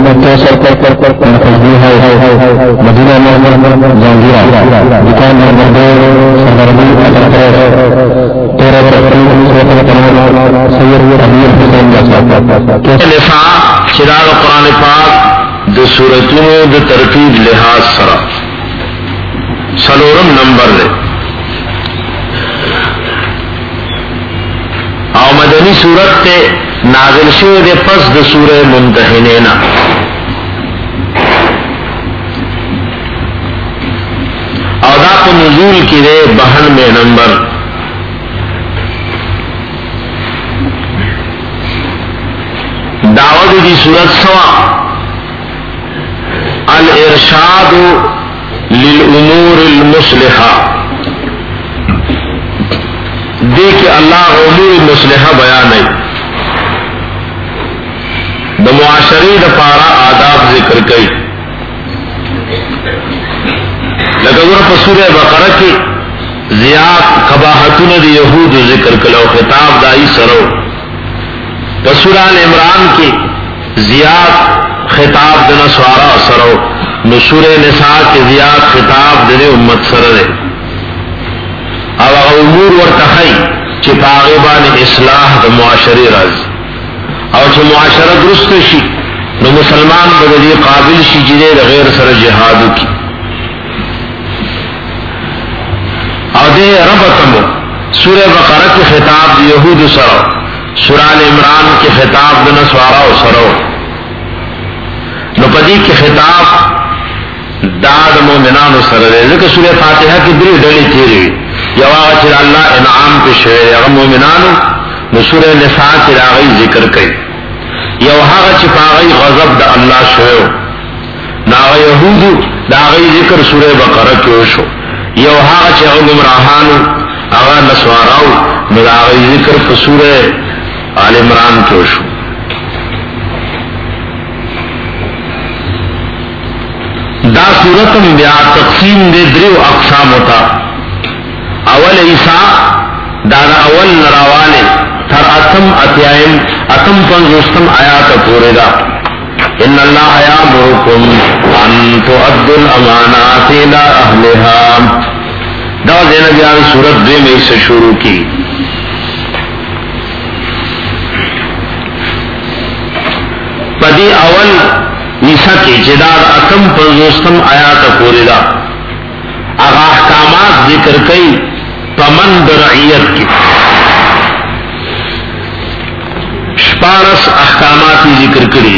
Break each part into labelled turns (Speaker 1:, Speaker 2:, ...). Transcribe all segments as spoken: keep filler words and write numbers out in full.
Speaker 1: مکہ سر پر پر پر پر تسبیح ہے مدینہ میں جہانگیرہ دکان نمبر دو سرگرمی اثر تیرہ سید امیر حسین
Speaker 2: نفاع چراغ قرآن پاک دو سورتوں دو ترتیب لحاظ سرا سلورم نمبر دے او مدنی سورت تے نازل شو دے پس دو سورہ ممتحنینا او دا پا نزول کی دے بہن میں نمبر دعوت دی سورت سوا الارشاد للامور المصلحہ دیکھ اللہ امور مصلحہ بیان ہے دا معاشری دا پارا آداب ذکر کئی لکہ ذرا سورہ بقرہ کی زیاد قباحتون دی یہود ذکر کلو خطاب دائی سرو سورہ عمران کی زیاد خطاب دا نسوارا سرو نسور نساء کی زیاد خطاب دے امت سر دے او امور ورتخی چی پاغبان اصلاح دا معاشری راز او چی معاشرہ درست شی نو مسلمان بدلی قابل شی جدے دا غیر سر جہادو کی او دے ربطمو سورہ بقرہ کی خطاب دا یہود سرو سورہ عمران کے خطاب دا نسوارا سرو نو پدی کی خطاب داد مومنان سر دے ذکر سورہ فاتحہ کی دری ڈلی تیری یواغ چر اللہ انعام پہ شوئے اغم مومنانو نو سورہ نساء چر آغی ذکر کئی یوہاغ چپاغی غضب دا اللہ شوئے ناغ یہودو دا آغی ذکر سورہ بقرہ کیوشو یوہاغ چر گمراہانو آغا نسواراو نو دا آغی ذکر پہ سورہ آل عمران کیوشو دا صورتم بیا تقسیم دے دریو اقسام ہوتا اول عیسیٰ دادا اول نراوانے تر اتم اتیائم اتم پنزوستم آیات پورے دا ان اللہ یامرکم ان تؤدوا الامانات الى اہلها دا دینا بیان صورت دے میں سے شروع کی پدی اول عیسیٰ کی جداد اتم پنزوستم آیات پورے دا اغا احکامات ذکر کئی پمن درعیت کی شپارس احکامات ذکر کری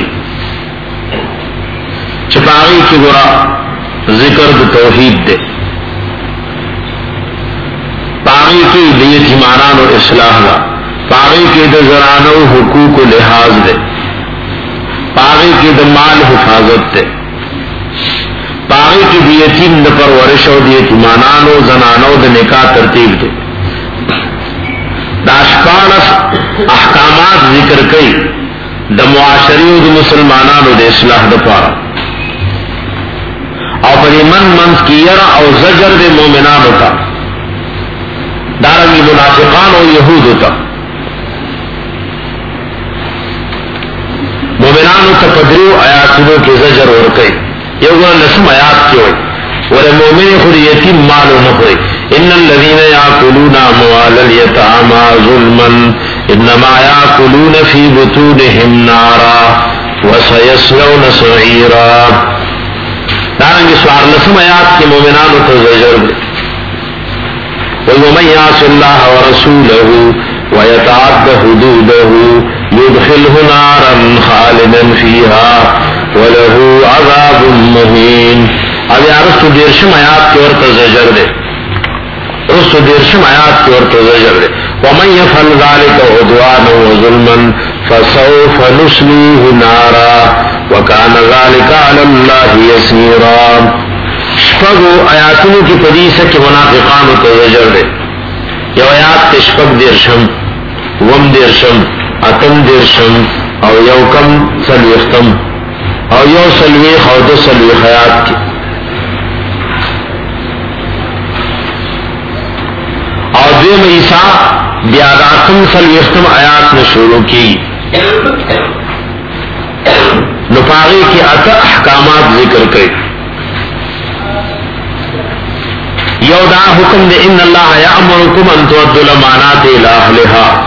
Speaker 2: چپاغی کی گرا ذکر د توحید دے پاغی کی دیت ایمانان و اصلاح دا پاغی کی د زرانو حقوق و لحاظ دے پاغی کی د مال حفاظت دے پاغی کی دیتیم د پرورش و دیت ایمانانو زنانو د نکاح ترتیب دے داشپانس احکامات ذکر کئی د معاشری و د مسلمانانو د اصلاح د پارا او پر من منز کی یرا او زجر د مومنانو تا دارنگی منافقان و یہود تا مومنانو تا پدریو آیاتنو کی زجر ورکئی یو گونا نسم آیات کیو ور مومن خود یتیم مالو نخوری ان الذين ياكلون اموال اليتامى ظلما انما ياكلون في بطونهم نارا وسيصلون سعيرا دارنگی سوار نسم آیات کی مومنانو تا زجر دے وَمَنْ يَعْصِ اللَّهَ وَرَسُولَهُ وَيَتَعَدَّ حُدُودَهُ يُدْخِلْهُ نَارًا خَالِدًا فِيهَا وَلَهُ عَذَابٌ مُهِينٌ. اب یا رسو دیرشم آیات کی اور تزجر دے رسو دیرشم آیات کی اور تزجر دے وَمَنْ يَفْعَلْ ذَلِكَ عُدْوَانًا وَظُلْمًا فَسَوْفَ نُصْلِيهِ نَارًا وَكَانَ ذَلِكَ عَلَى اللَّهِ يَسِيرًا. شپگو آیاتنو کی پدیسہ کی منافقانو کو زجر دے یو آیات تشپگ دیرشم وم دیرشم اتم دیرشم او یو کم سلویختم او یو سلویخ او دو سلویخ آیات کی او دویم عیسیٰ بیاداتم سلویختم آیات میں شروع کی نفاغی پاغی کی اتا احکامات ذکر کئی. یو دا حکم دے ان اللہ یامرکم ان تؤدوا الامانات الی اہلها.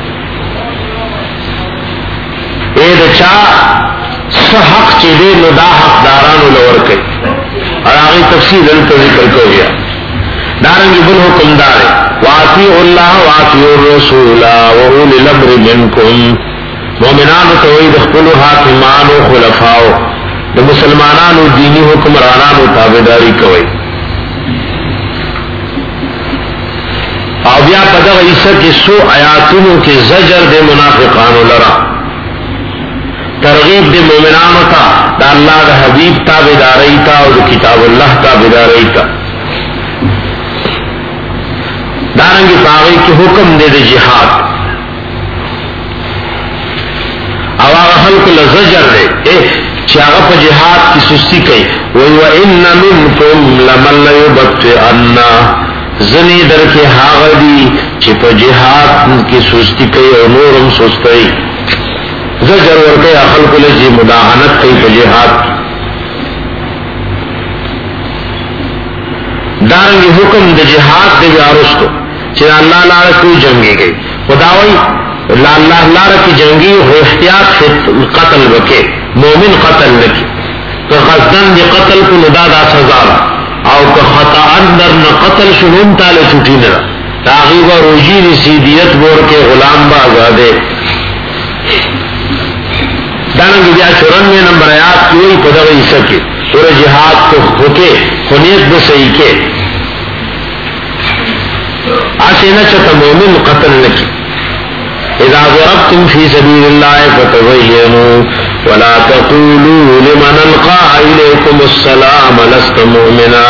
Speaker 2: اے دچا حق چی دے نو دا حق دارانو لور کئی اور آغی تفصیل انتا ذکر کو گیا. دارنگی بل حکم دارے واطیعوا اللہ واطیعوا الرسول واولی الامر منکم. مومنانو توید اخبرو حاکمانو خلفاؤ دا مسلمانانو دینی حکمرانانو تابداری کوئی. او بیا پدغ عیسیٰ کی سو آیاتونو کی زجر دے منافقانو لرا، ترغیب دے مومنانو تا دا اللہ دا حبیب تابداری تا اور دا کتاب اللہ تابداری تا. دارنگی پاغی کی حکم دے دے جہاد او آغا خلق لزجر دے اے چاگا پا جہاد کی سستی کئی وَإِنَّ مِنْكُمْ لَمَنْ لَيُبَطِّئَنَّا. زنی در کے حاغدی چی پا جہاد کی سستی کئی اور نورم سستی زجر ورکے خلق لزی مداحنت کئی پا جہاد. دارنگی حکم دے جہاد دے بیارستو چی اللہ لارا کوئی جنگی گئی خداوی اللہ لارا کی جنگی ہو احتیاط سے قتل بکے مومن قتل لکی کہ قصدن دی قتل کو ندادا سزا او کہ خطا اندر نہ قتل شنون تالے چھوٹی نرا تاغیب و روجی رسی دیت بور کے غلام با آزادے. دارنگی بیا چورنوے نمبر آیات کی وہی پدغ عیسیٰ کی سورہ جہاد کو ہوکے خونیت بے صحیح کے آسے نچتا مومن قتل لکی. اذا ضربتم فی سبیل اللہ فتبینوا ولا تقولوا لمن القى الیکم السلام لست مؤمنا.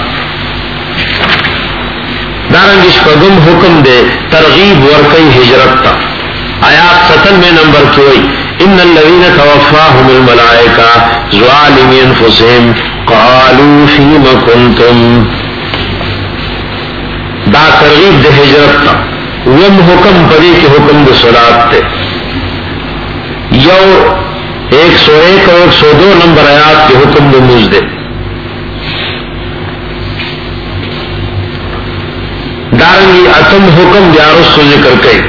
Speaker 2: دارنگی شپگم حکم دے ترغیب ورکی ہجرت تا. آیات ستنوے نمبر کی ہوئی ان الذین توفاهم الملائکہ ظالمی انفسهم قالوا فیم کنتم. دا ترغیب دے ہجرت تا. وم حکم پڑی کے حکم دے صلاۃ تے. یو ایک سو ایک اور ایک سو دو نمبر آیات کے حکم دے موز دے. دارنگی اتم حکم دیارس کو ذکر کئی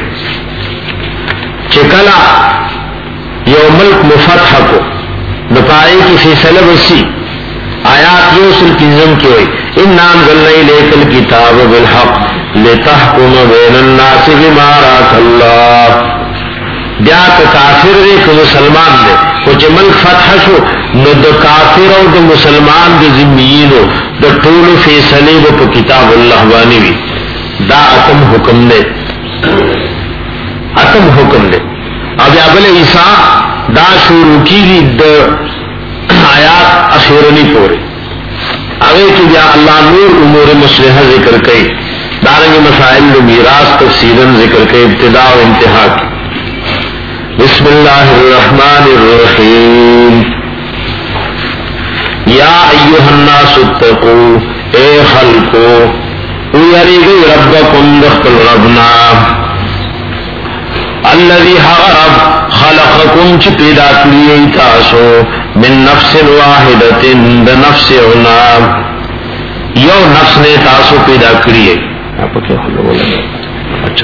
Speaker 2: چکلا یو ملک مفتح کو نپائے کی فیصلہ بسی. آیات یو سل کنزم کی ہوئی اِنَّا أَنزَلْنَا إِلَيْكَ الْكِتَابَ بِالْحَقِّ لِتَحْكُمَ بَيْنَ النَّاسِ بِمَا أَرَاكَ اللَّهُ. بیا کہ کافر دے کہ مسلمان دے کچھ ملک فتح شو نو دا کافر اور دا مسلمان دا ذمیین ہو دا طول فیصلے دا کتاب اللہ بانی بھی. دا اتم حکم دے اتم حکم دے. اب ابل عیسیٰ دا شروع کی دی دا آیات اخیرنی پورے آگے کی بیا اللہ نور امور مصلحہ ذکر کئی. دارنگی مسائل دا میراث تفصیلاً ذکر کئی ابتداء و انتہا کی. بسم اللہ الرحمن الرحیم. یا ایوہ الناس اتقو اے خلقو ویریگی ربکم دخل ربنا الذي حرب خلقكم چ پیدا کړی تاسو من نفس واحده د نفس عنا یو نفس نے تاسو پیدا کړی اپ کے اچھا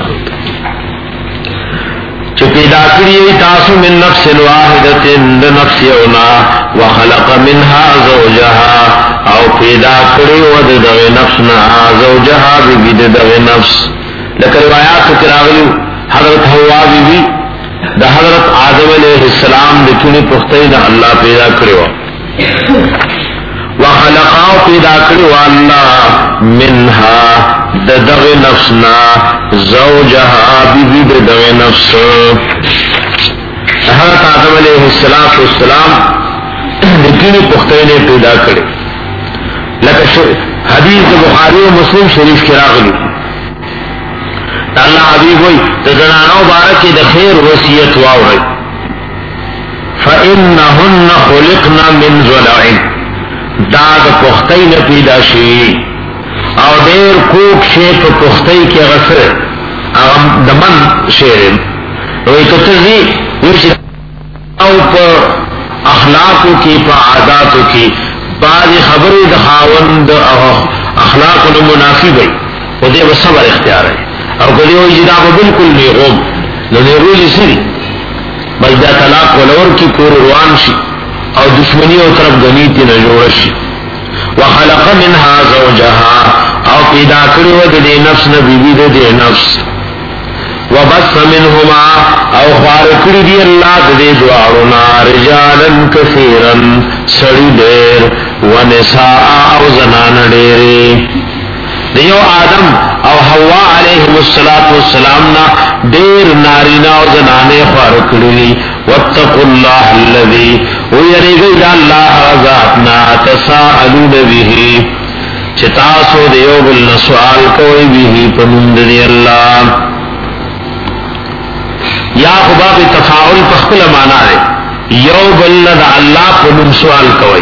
Speaker 2: چ پیدا کړی تاسو من نفس واحده د نفس عنا وخلق منها زوجها او پیدا کړی و د نفسنا زوجها بيد د نفس لکه روایت کې راغلی حضرت حوا بی بی دا حضرت آدم علیہ السلام لکنی پختی دا اللہ پیدا کروا وخلقاو پیدا کروا اللہ منها دا دغ نفسنا زوجها بی بی دا دغ نفس. حضرت آدم علیہ السلام لکنی پختی نے پیدا کرے لکہ حدیث بخاری و مسلم شریف کی راغلی اللہ حبیب ہوئی تو زنانو بارکی دا خیر وسیعت واو ہے فَإِنَّهُنَّ خُلِقْنَ مِنْ ضُلَعٍ دا دا پختئی نپیدا شی او دیر کوک شیط پختئی کی غصر دمن شیرن وی تو تزی ویچی او پا اخلاقو کی پا عاداتو کی بعض خبری دا خاوند اخلاقو نمنافی بھئی او دے بس صبر اختیار ہے او کدی ہوئی جدا کو بالکل نیغوم نو نیغولی سری بل دا طلاق ولور کی کور روان شی او دشمنی او طرف گنیتی نجوڑ شی وخلق منها زوجها او پیدا کریو دے نفس نبی دے دے نفس وبث منهما او خارکڑی دی اللہ دے دوارنا رجالا کثیرا سڑی دیر ونساء او زنان دیری دیو آدم او حوا علیہم السلام نا دیر نارینا او زنانے خارکڑی واتقوا اللہ اللذی ویرگئی دا اللہ ذاتنا تساءلون به چتاسو دیو بالنسوال کوئی به پمند دی اللہ یا خباب تفاعل پخپل مانا ہے یو بلد اللہ پنم سوال کوئی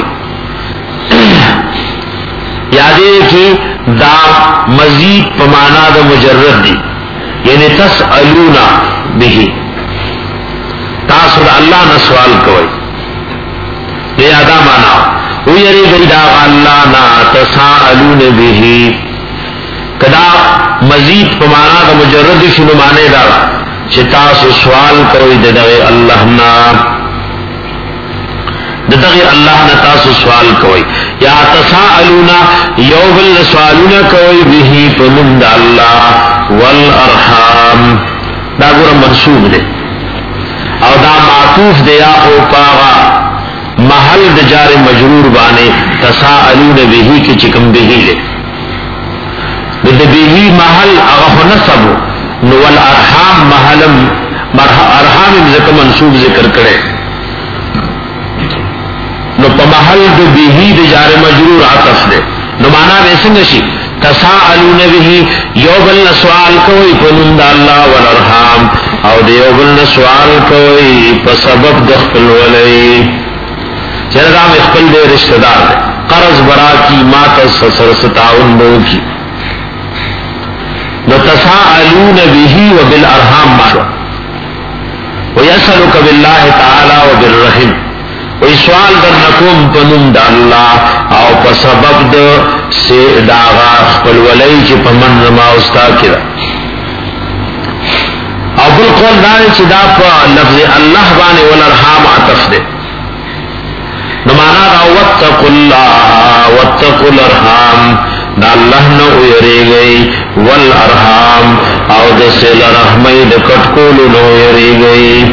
Speaker 2: یادے کی دا مزید پمانا دا مجرد دی یعنی تسألونا بھی تاثر اللہ نا سوال کوئی یہ ادا مانا ویری بیدا اللہ نا تسألون بھی کدا مزید پمانا دا مجرد شنو مانے دارا چتاسو سوال کوئی ددغی اللہ نا ددغی اللہ نا تاسو سوال کوئی یا تساءلونا یوبل سوالونا کوئی بھی پمند اللہ والارحام دا گورا منصوب دے او دا معطوف دے یا او پاغا محل دجار مجرور بانے تساءلون بھی کی چکم بھی لے دد بھی محل اغف نصبو نو والارحام محلم ارحام ذکر منصوب ذکر کرے نو پا محل دو بیہی دو جار مجرور عطف دے نو مانا بیسنگشی تساءلون بیہی یوبل نسوال کوئی پنند اللہ والارحام او دے یوبل نسوال کوئی پا سبب دخل ولی چردام اخپل دے رشتہ دار دے قرض برا کی ماتس سرستاون بو کی وتساءلون به وبالارحام ماشوا ويسألك بالله تعالى وبالرحم وسوال در نکوم پنوم د الله او په سبب د سے داغا خپل ولای چې پمن ما استا کړه او بل قول دا چې دا په لفظ الله باندې ولرحام عطف ده نو معنا دا واتقوا الله واتقوا الارحام دا اللہ نو یریگئی والارحام او دا سیل رحمی دا کٹکولو نو یریگئی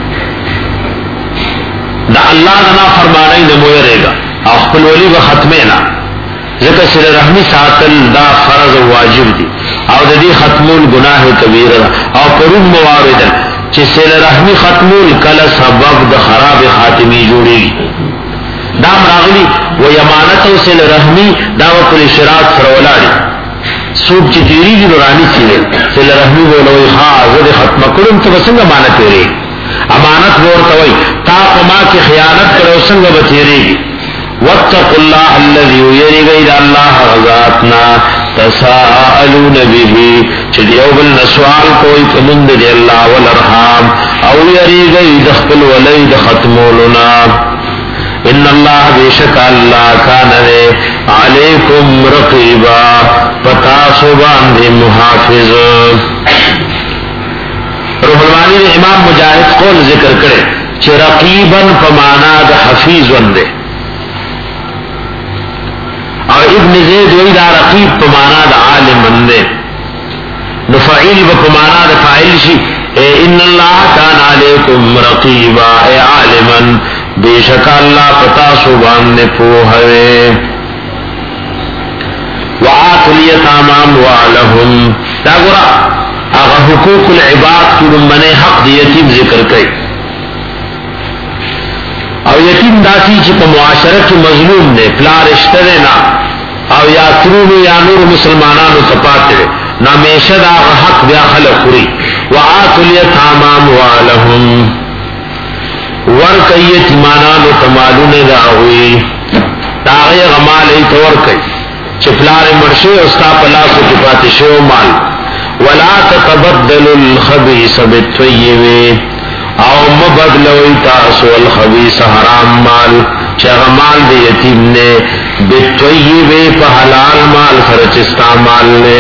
Speaker 2: دا اللہ دنا فرمانائی نمو یریگا او خپل ولی با ختمینا ذکر سیل رحمی ساتل دا فرض واجب دی او دا دی ختمول گناہ کبیر دا او پرون مواردن چی سیل رحمی ختمول کل سبب دا خراب خاتمی جوڑی گی دام راغلی و یمانت و سیل رحمی داو کل شراط سرولاری سوک چی تیری دی نورانی سیلے سیل رحمی بولوی خواہ ختم کرم تو بسنگ امانت تیرے امانت بورتوی تا قما کی خیانت کرو سنگ بتیرے گی واتقوا اللہ اللذی یریگئی دا اللہ غزاتنا تساءلون به چدیو بالنسوال کوئی کمند دی اللہ والارحام او یریگئی دخل ولی دختمولنا ان اللہ بیشک اللہ کانوے علیکم رقیبا پتاسو باندے محافظ روح المانی نے امام مجاہد قول ذکر کرے چھ رقیباً پمانا دا حفیظ وندے اور ابن زید وی دا رقیب پمانا دا عالم وندے نفعیل و پمانا دا فائل شی اے ان اللہ کان علیکم رقیبا اے عالماً بے شک اللہ پتا سبحان نے پوہوے وآت الیتاما اموالہم دا گورا اغا حقوق العباد کی من حق دی یتیم ذکر کئی او یتیم داسی چی پا معاشرت مظلوم نے پلار اشترے نا او یا ترونو یا نور مسلمانانو تپاتے نا میشد آغا حق بیا خلق خوری وآت الیتاما اموالہم ورکی یتیمانانو تمالون دا ہوئی داغی غمالی تورکی چپلار مرشی استا پلاسو چپاتشو مال ولا تتبدل الخبیث بالطیب او مبدلوی تاسو الخبیث حرام مال چاہ مال دے یتیم نے بالطیب پا حلال مال سرچستا مال نے.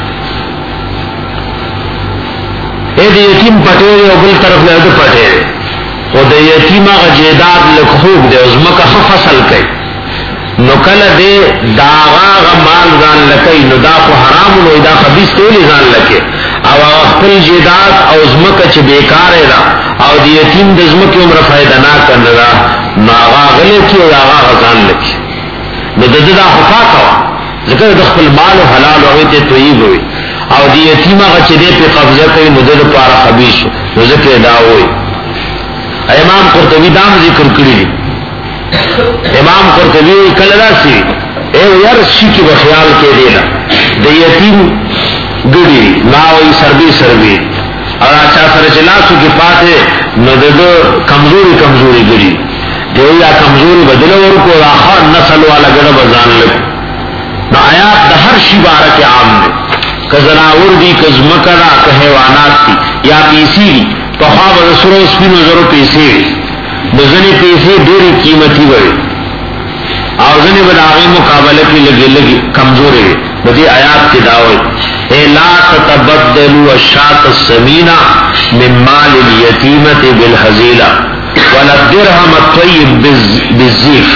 Speaker 2: اے دے یتیم پٹیرے او بل طرف لے دے پٹیرے او دے یتیم آغا جیداد لکھوب دے ازمکا فصل کئی نو کل دے داغا آغا مال زان لکی نو دا خو حرام نو دا خبیث تولی زان لکی او اخپل جیداد او ازمکا چی بیکار دا او دی یتیم د ازمکی عمر فائدہ نا کرن دا نو آغا غلی کی او آغا غزان لکی نو دا دا خفا کوا ذکر دا خپل مال و حلال و غیت طیب ہوئی او دی یتیم آغا چی دے پی قبضہ کئی نو دا پارا خبیث نو ذکر دا ہوئی. امام قرطبی دام ذکر کری دی امام قرطبی کلدا سی اے یار شی کی بخیال کے دینا دا یتیم گڑی لاوی سربی سربی اور اچھا سر چلاسو کی پاتے نو دو کمزوری کمزوری گڑی دیو یا کمزوری بدلو ورکو آخر نسل والا گڑا بزان لگ نو آیات دا ہر شی بارک عام نے کزناور دی کزمکنا کہیوانات تی یا پیسی دی پخواب رسول اسپین وزرو پیسی بزنی پیسی دیری قیمتی بڑی اور زنی بداغی مقابلے کی لگی لگی کمزوری بدی آیات کی دعوی اے لا تتبدلوا الشاة السمینہ من مال الیتیمت بالحزیلہ ولا الدرہم الطیب بالزیف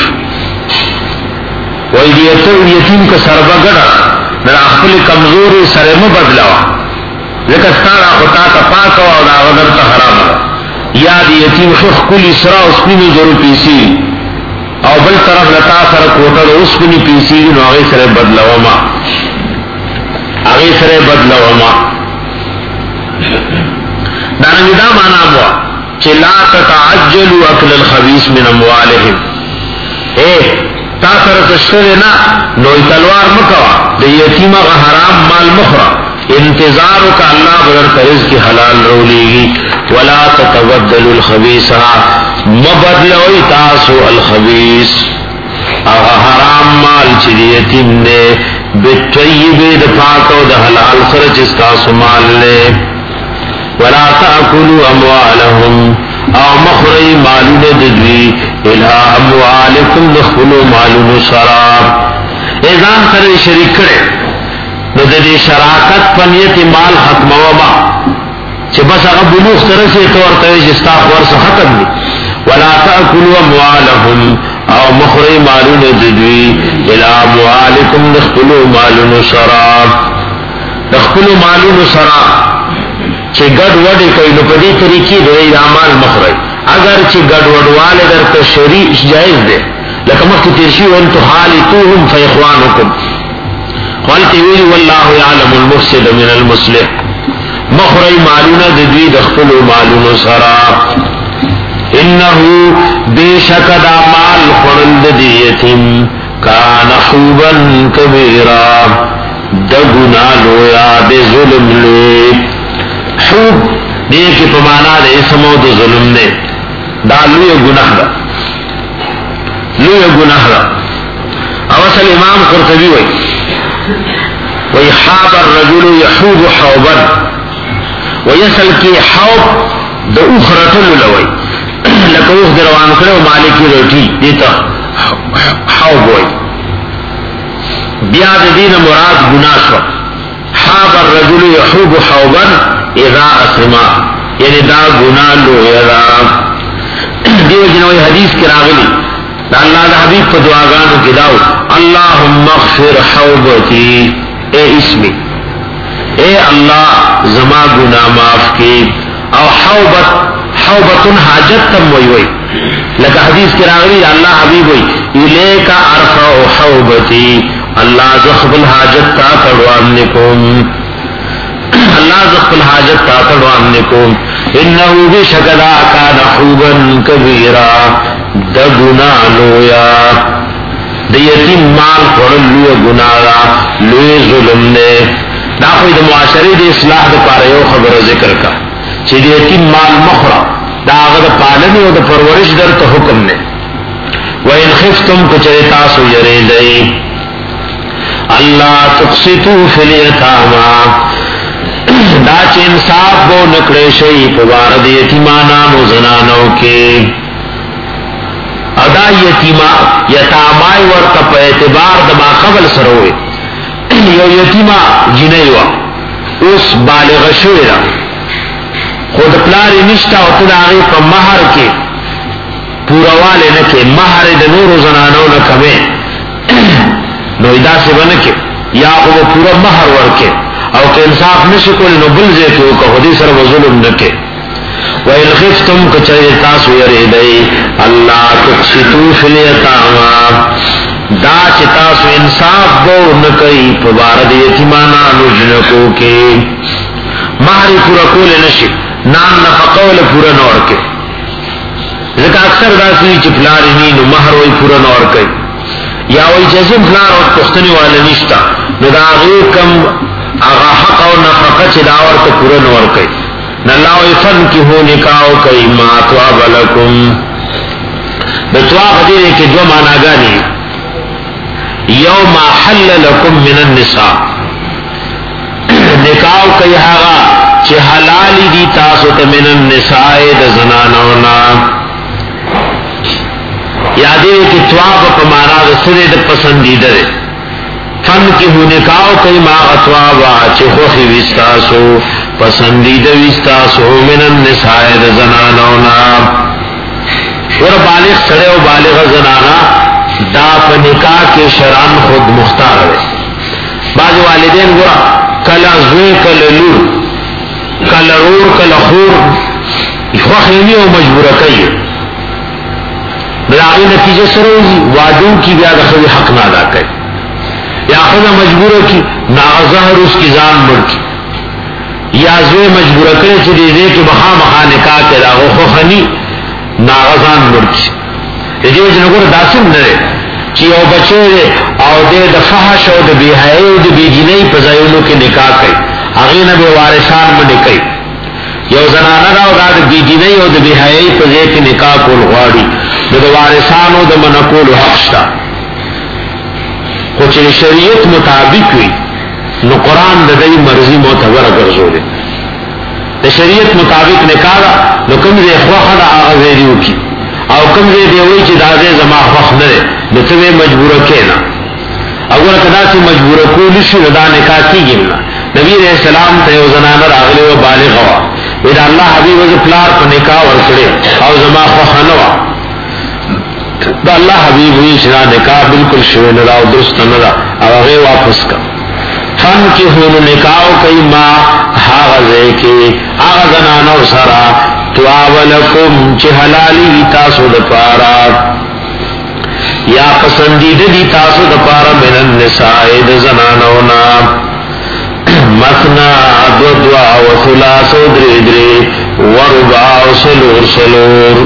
Speaker 2: ویدیتو یتیم کا سربا گڑا میرا اخفل کمزوری سرم بدلوا لیکن ستارا خطا تا پاکوا اور آغدر تا حرام یاد یتیم خخ کلی سرا اسپینی ضرور پیسی او بل طرف لتا سر کوٹر اسپینی پیسی نو آغی سر بدلوما آغی سر بدلوما دانوی دا مانا بوا چی لا تتعجلو اکل الخبیث من اموالهم اے تا سر تشتر نا نوی تلوار مکوا دی یتیم اغا حرام مال مخرا انتظارو کا اللہ بدر کرز کی حلال رولیگی ولا تتبدلوا الخبیث مبدلوی تاسو الخبیث اغا حرام مال چی یتیم نے بالطیب دفاقو دا حلال سرچ تاسو مال لے ولا تاکلوا اموالهم او مخری مالون ددوی الہ اموالکم دخلو مالون شراب ایزان سر شریک کرے نو دې شراکت پنیت مال ختم وما چې بس هغه بلوغ سره سي تور ته چې ستا ورس ختم دي ولا تاكلوا اموالهم او مخري مالون ددوی الى اموالکم دخلوا مالون شراب دخلوا مالون شراب چې ګډ وډ کوي نو په دې طریقې د اعمال مخري اگر چې ګډ وډواله درته شریع جائز ده لکه مخکې تیر شي وان تحالتوهم فاخوانکم قالتی ویلی واللہ یعلم المفسد من المصلح مخری مالون ددوی دخل مالون سرا انہو بے شک دا مال خورند دیتیم کان حوبا کبیرا دا گناہ لویا دے ظلم لے حوب دیکھ پمانا دے اسمو دا ظلم نے دا لویا گناہ دا لویا گناہ دا اوصل امام قرطبی وی ويحاب الرجل يحوب حوبا ويسل کی حوب د اخرتل لوي لکه اوس دروان کړو مالکی روټي دیتا حوب وي بیا د دین مراد گناہ شو حاب الرجل يحوب حوبا اذا اسما یعنی دا گناہ لو یرا دیو جنوی حدیث کی راغلی دا اللہ دا حبیب په دعاګانو کې داو اللهم اغفر حوبتی اے اسمی اے اللہ زما گناہ معاف کی او حوبت حوبتن حاجت تم وی وی لکہ حدیث کی راغلی اللہ حبیب وی الیکا ارفع حوبتی اللہ زخبل حاجت تا تڑوان نکوم اللہ زخبل حاجت تا تڑوان نکوم انہو بشکدا کان حوبا کبیرا دا گناہ لویا دا یتیم مال خورل لویا گناہ لوی ظلم نے دا خوی دا معاشری دا اصلاح دا پاریو خبر ذکر کا چی دا یتیم مال مخورا دا آغا دا پالنی و دا پرورش در تا حکم نے وَإِنْ خِفْتُمْ کچھے تاسو یرے دئی اللہ تقسطو فی الیتاما دا چې انصاف بو نکړې شي په وارد یتیمانو زنانو کې ادا یتیما یتامای ورته په اعتبار د ما قبل سره وي یو یتیما جنۍ وا اوس بالغ شوی را خود پلاری نشتا او ته هغه په مہر کې پورواله نه کې مہر د نور زنانو نه کمه نو ادا څه ونه کې یا هو پورا مہر ورکه او که انصاف نشي کول نو بل ځای کې او که دې سره ظلم نه کې وَإِنْ خِفْتُمْ كَچَرِ تاسو یریدای الله تقسطوا فی الیتاما دا چې تاسو انصاف وو نه کوي په وارد یتیمانو جنکو کې مہر پورا کول نشي نام نفقه ول پورا نور کې ځکه اکثر داسې چې پلاری نه نو مہر وای پورا نور کوي یا وای چې زم پلار او پښتني والے نشتا نو دا غو کم هغه حق او نفقه چې دا ورته پورا نور کوي نلا وای فن کی هو نکاو کوي ما توا بلکم بتوا دې کې دو معناګانی یوم حل لكم من النساء نکاو کوي هغه چې حلال دي تاسو ته من النساء د زنانو نا یادې کې تواب په معنا د سره د پسندیده ده فن کې هو نکاو کوي ما اتواب چې خو خي وستاسو پسندیده وستاسو من النساء د زنانو نا ور بالغ سره او بالغ زنانا دا په نکاح کې شرعاً خود مختار ده بعض والدین ګور کلا زوی کلا لور کلا رور کلا خور خو خېنی او مجبور کوي بلاغی نتیجہ سروزی وعدوں کی بیا دخل حق نہ ادا کرے یا خود مجبور کی ناظہر اس کی زان مڑ کی یا زوی مجبور کرے چلی دے کہ بخا مخا نکاح کے لاغو خوخنی ناغزان مڑ کی دیو جنگور داسم نرے چی او بچے دے او دے دا فحش او دا بیحائی او دا بیدینی پزایونو کے نکاح کئی اغین بے وارثان میں نکائی یو زنانا دا او دا بیدینی او دا بیحائی پزای کے نکاح کول غاڑی نو د وارثانو د منقول حق شته خو چې شریعت مطابق وي نو قران د دې مرضی معتبر ګرځولې د شریعت مطابق نکاح نو کوم ځای خو خدا هغه دیو کی او کوم ځای دی وی چې دا ځای زما حق نه نو ته مجبور کېنا اگر کدا چې مجبور کول شي دا نکاح کیږي نه نبی رسول سلام ته یو زنانه راغلی او بالغ وا دا الله حبیب او پلار په نکاح ورکړي او زما خو خنوا دا اللہ حبیب ہوئی شنا نکاح بالکل شوی ندا و درست ندا او غیر واپس کا فن کی خون نکاو کئی ما حاغزے کی آغزنانو سرا تواولکم چی حلالی دی تاسو دپارا یا پسندید دی تاسو دپارا من النساء دزنانونا مثنا دو دعا و ثلاث و دری دری وربع و سلور سلور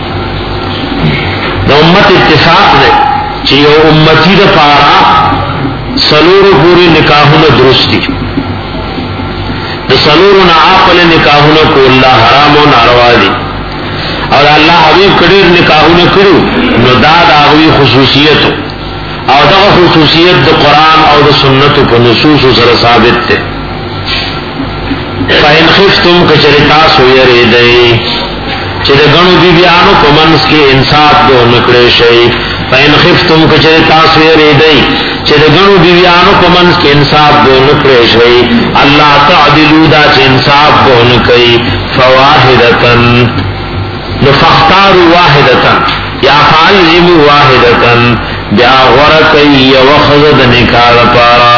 Speaker 2: دا امت اتفاق دے چی یو امتی دا پارا سلور پوری نکاحونا درستی دا سلور نعاقل نکاحونا کو اللہ حرام و ناروا دی اور اللہ حبیب کڑیر نکاحونا کرو نو دا دا آغوی خصوصیتو او دا خصوصیت دا قرآن او دا سنتو پا نصوص سر ثابت تے فَإِنْ خِفْتُمْ کچرتاس ویردئی چې د غنو بیبیانو په منځ کې انصاف دو نکړې شي پاین خفتم کچې تاسو یې ریدای چې د غنو بیبیانو په منځ کې انصاف دو نکړې شي الله تعدلوا دا چې انصاف دو نکړي فواحدتن لفختار واحدتن یا فعلم واحدتن بیا ورکی وخذ د نکاح لپاره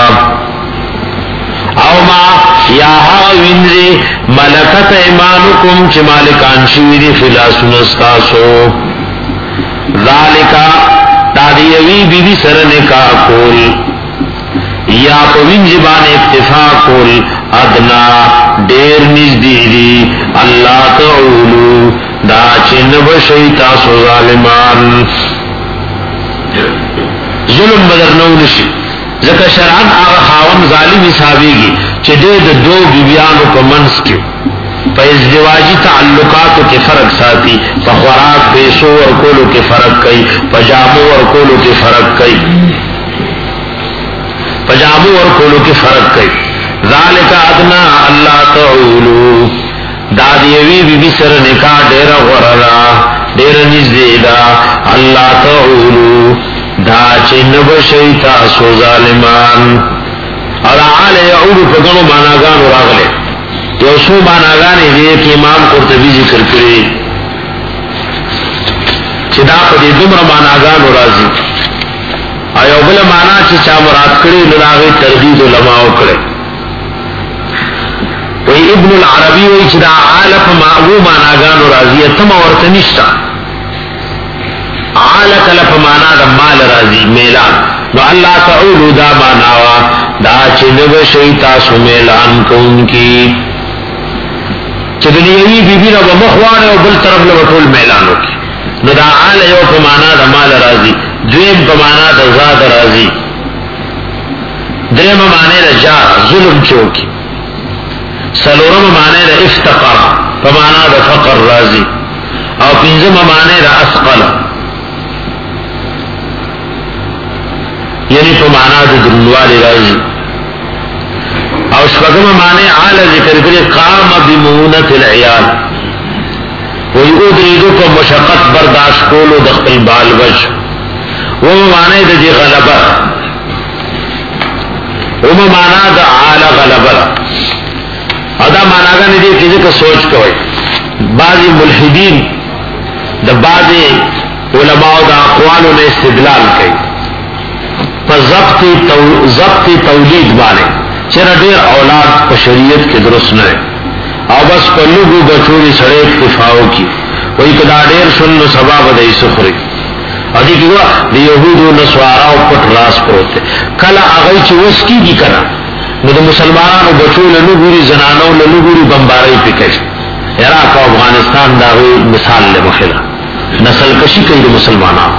Speaker 2: او ما یا ها وینځي ملکت ایمانکم چې مالکان شوی دی فلاسون استاسو ذالکا تادیوی بی بی سر نکاح کول یا په وینځي باندې اکتفا کول ادنا ډیر نږدې دی الله تعالی دا چې نو شي تاسو ظالمان ظلم بدر نو نشي ځکه شرعاً هغه خاوند ظالم حسابيږي چې د دوه بیبيانو په منځ کې په ازدواجی تعلقاتو کې فرق ساتي په خوراک پیسو ورکولو کې فرق کوي په جامو ورکولو کې فرق کوي په جامو ورکولو کې فرق کوي ذالک ادنا اللہ تعولو دا دیوی بی بی سر نکاح دیر غرلا دیر نزدیدا اللہ تعولو دا چنب شیطا سو ظالمان اور آل یعولو پگنو ماناگانو راغلے یو سو ماناگانی دیئے کہ امام قرطبی ذکر کرے چدا پدی دمر ماناگانو رازی ایو بل مانا چی چا مراد کرے لناغی تردید علماء کرے وی ابن العربی وی چدا عالف معو ماناگانو رازی اتم ورطنشتا عالک لف مانا دا مال رازی میلان نو اللہ تعولو دا ماناوا دا چنب شیطا سو میلان کون کی چدنیوی بی بی رب مخوان و بل طرف لبطول میلانو کی نو دا آل یو پمانا دا مال رازی دویم پمانا دا زاد رازی درم مانے دا جار ظلم چوکی سلورم مانے دا افتقر پمانا دا فقر رازی او پنزم مانے دا اسقل یعنی پمانا دا دلوالی رازی او شپگم مانے آل ذکر کرے قام بمونت العیال وی ادریدو پا مشقت برداشت کولو دخل بال بچ وہ مانے دا دی غلبہ وہ مانا دا آل غلبہ ادا مانا گا ندی کسی کا سوچ کوئی بعضی ملحدین دا بعضی علماء دا اقوالوں نے استدلال کئی پا ضبط تولید بانے چرا دیر اولاد پا شریعت کے درست نئے او بس پا لگو بچوری سڑے اکتفاؤ کی وہی کدا دیر سن سباب دئی سخری ادھی کی ہوا دی یہودو نسواراو پٹ راس پروتے کلا اغی چی وس کی گی کنا نو دا مسلمانانو بچو لنگوری زنانو لنگوری بمباری پکش عراق و افغانستان دا ہوئی مثال لے مخلا نسل کشی کئی دا مسلمانان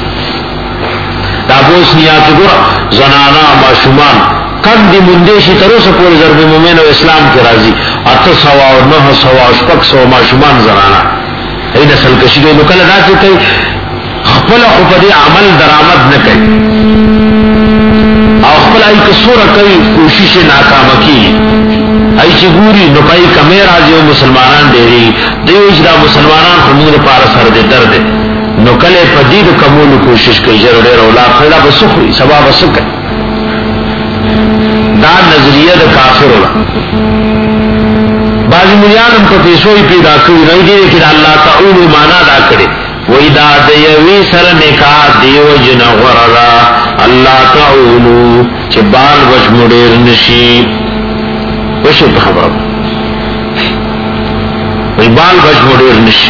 Speaker 2: دا بوسنیات گورا زنانا معشومان کم دی مندیشی تروس پوری ضرب مومن و اسلام کے راضی ات سوا و نہ سوا شپک سوا معشومان زنانا ای نسل کشی کئی نکل دا چی کئی خپل خپدی عمل درآمد نہ کئی او خپل ای کسور کئی کوشش ناکام کی ای چی گوری نپائی کمی راضی و مسلمانان دیری دیو اجرا مسلمانان خمود پارا سر دے در دے نکلے پدید کمول کوشش کئی جر دیر اولاد خیلا بسخری سبا بسکر دا نظریہ دا کافر ہولا بعضی ملیانم کو پیسوئی پیدا کری نئی دیئے کہ اللہ تعالی مانا دا کرے وی دا دیوی سر نکاح دیو جن غرلا اللہ تعالی چھ بال بچ مدیر نشی وشی پہ خبر وی بال بچ مدیر نشی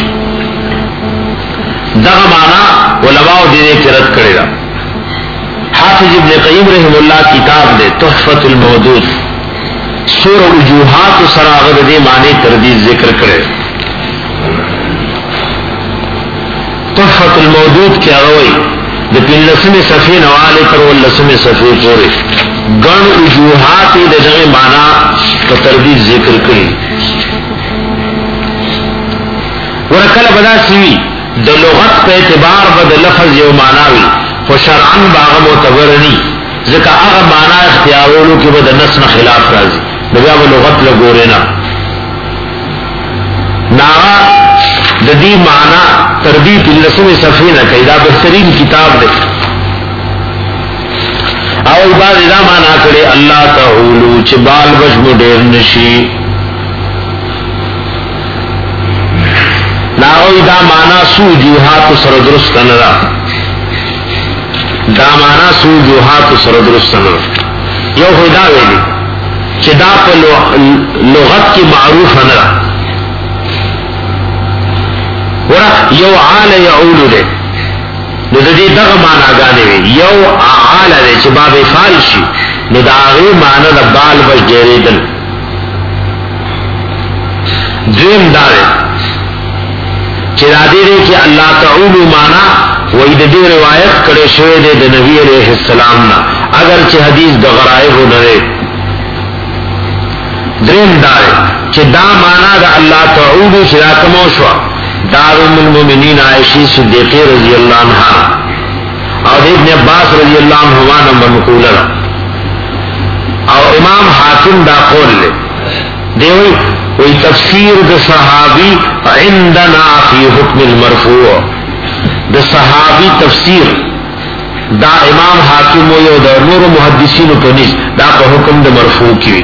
Speaker 2: دا مانا علماء دینے کی رد کرے گا حافظ ابن قیم رحم اللہ کتاب دے تحفت المودود سور وجوہات سراغد دے معنی تردید ذکر کرے تحفت المودود کیا روئی دے پن لسم صفی نوالے کر واللسم صفی پورے گن وجوہات دے دے معنی تردید ذکر کرے ورکل بدا سوی دے لغت پہ اعتبار بد لفظ یو معناوی فشرعن باغ معتبرنی ذکا اغا معنی اختیارولو کی بدا نسن خلاف رازی نبیا با لغت لگورینا ناغا ددی معنی تربیت اللسم صفینہ کئی دا بہترین کتاب دے او بعض دا معنی کرے اللہ تعولو چھ بال بچ مدیر نشی ناغوی دا معنی سو جوہات سر درست کنرا دا مانا سو جوہات سر درستنا یو خدا ویلی چی دا پا لغت کی معروف نرا ورا یو عال یعولو دے نو دا دی دغ مانا گانے وی یو عال دے چی باب فال شی نو دا آغی مانا دا بال بچ جیرے دل دویم دارے چی دا دے دے کہ اللہ تعولو مانا وہی دی روایت کرے شوے دے دے نبی علیہ السلام نا اگرچہ حدیث دا غرائب ہو نرے درین دارے چھ دا مانا دا اللہ تعالی چرا کموشوا دار ام المومنین عائشی صدیقی رضی اللہ عنہ اور ابن عباس رضی اللہ عنہما نمبر مقولہ او امام حاکم دا قول لے دیوئی وی تفسیر دا صحابی عندنا فی حکم المرفوع دا صحابی تفسیر دا امام حاکم و یو دا نور محدثین پنیز دا پا حکم دا مرفوع کی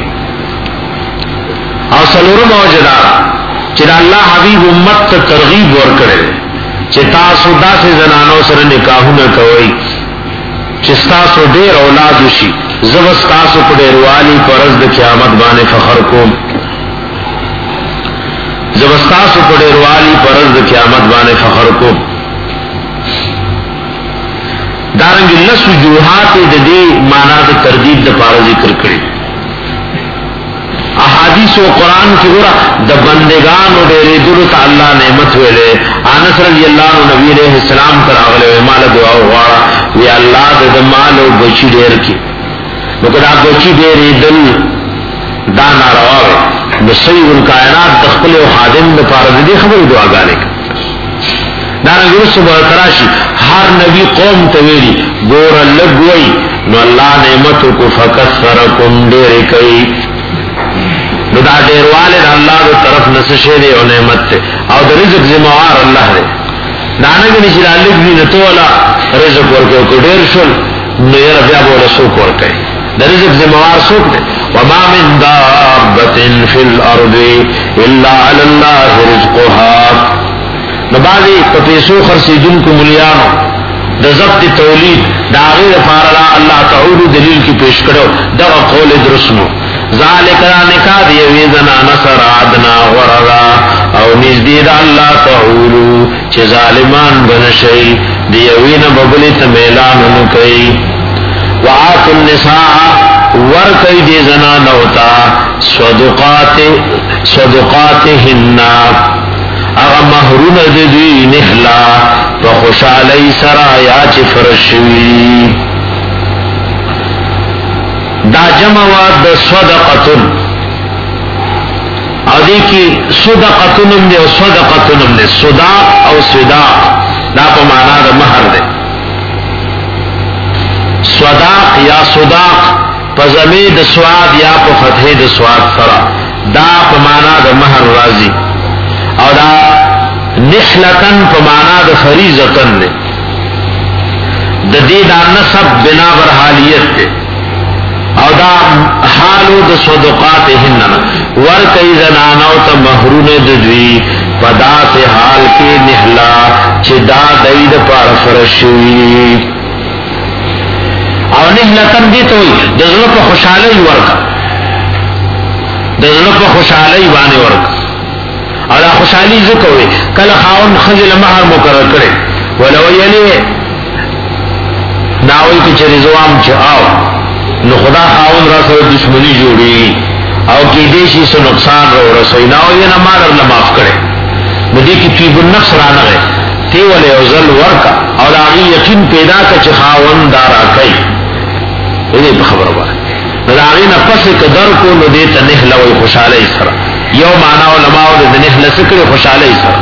Speaker 2: او سلورم موجدار چرا اللہ حبیب امت تا ترغیب ورکڑے چی تاسو دا سے زنانو سر نکاحو نکوئی چستاسو دیر اولادو شی زبستاسو پا دیروالی پر از دا قیامت بانے فخر کوم زبستاسو پا دیروالی پر از دا قیامت بانے فخر کوم دارنگی لس وجوہات دا دی مانا دا تردید دا پارا ذکر کری احادیث و قرآن کی گورا دا بندگان و دیرے دلو تا اللہ نعمت ویلے آنس رضی اللہ عنہ نبی علیہ السلام تر آگلے وی مال دعا وغارا وی اللہ دا دا مال و بچی دیر کی نکہ دا بچی دیر دل دا نارواوے دا سید الکائنات دخل و خادم دا پارد دی خبر دعا گانے کا دارنگی رسو برطراشی ہر نبی قوم تویلی گورا لگوئی نو اللہ نعمتو کو فکثرکم دیر کئی نو دا دیر والد اللہ دو طرف نسشے دے او نعمت تے او دا رزق زموار اللہ دے دانگی نشی دا لگ بھی نتولا رزق ورکے او کو دیر شل نو یر بیا بولا سوک ورکے دا رزق زموار سوک دے وما من دابت فی الارض الا علی اللہ رزقها نو بعضی پتیسو خرسیدن کو ملیانو دا ضبط تولید دا غیر فارلا اللہ تعالی دلیل کی پیش کرو دا قول درسنو ذالک نکاح دیوی زنا نصر عدنا غررا او نزدید اللہ تعالی چه ظالمان بنشئی دیوی نببلی تمیلان نکی وعات النساء ورکی دی زنا نوتا صدقات صدقات ہننا اغا مہرون دی نحلا وخوشالی سرایا چه فرشوی دا جمع دا صدقتن او دیکی صدقتنم دے او صدقتنم دے صداق او صداق دا پا مانا دا مہر دے صداق یا صداق پا زمین دا سواد یا پا فتح دا سواد فرا دا پا مانا دا مہر رازی او دا نحلتن پا مانا دا فریضتن دے دا دی دا نصب بنا بر حالیت دے او دا حالو دا صدقات ہننا ورکی زنانو تا محرون ددوی پدا سے حال کے نحلا چی دا دید پار فرشوی او نحلتن دی توی دزلو پا خوشحالی ورکا دزلو پا خوشحالی بانے ورکا او دا خوشحالی ذکوی کل خاون خزل مہر مقرر کرے ولو یلی داوی کچھ رضوام چی آو نو خدا خاون را سر دشمنی جوڑی او کی دیشی سے نقصان رو رسوئی ناو یہ نمار اللہ معاف کرے مدی کی طیب النفس رانا گئے تیول اوزل ورکا او داغی یقین پیدا کا چی خاون دارا کئی یہ پا خبر بارے داغی نا پس قدر کو نو دیتا نحلا وی خوشحالی سرا یو معنی علماء دا نحلا سکر خوشحالی سرا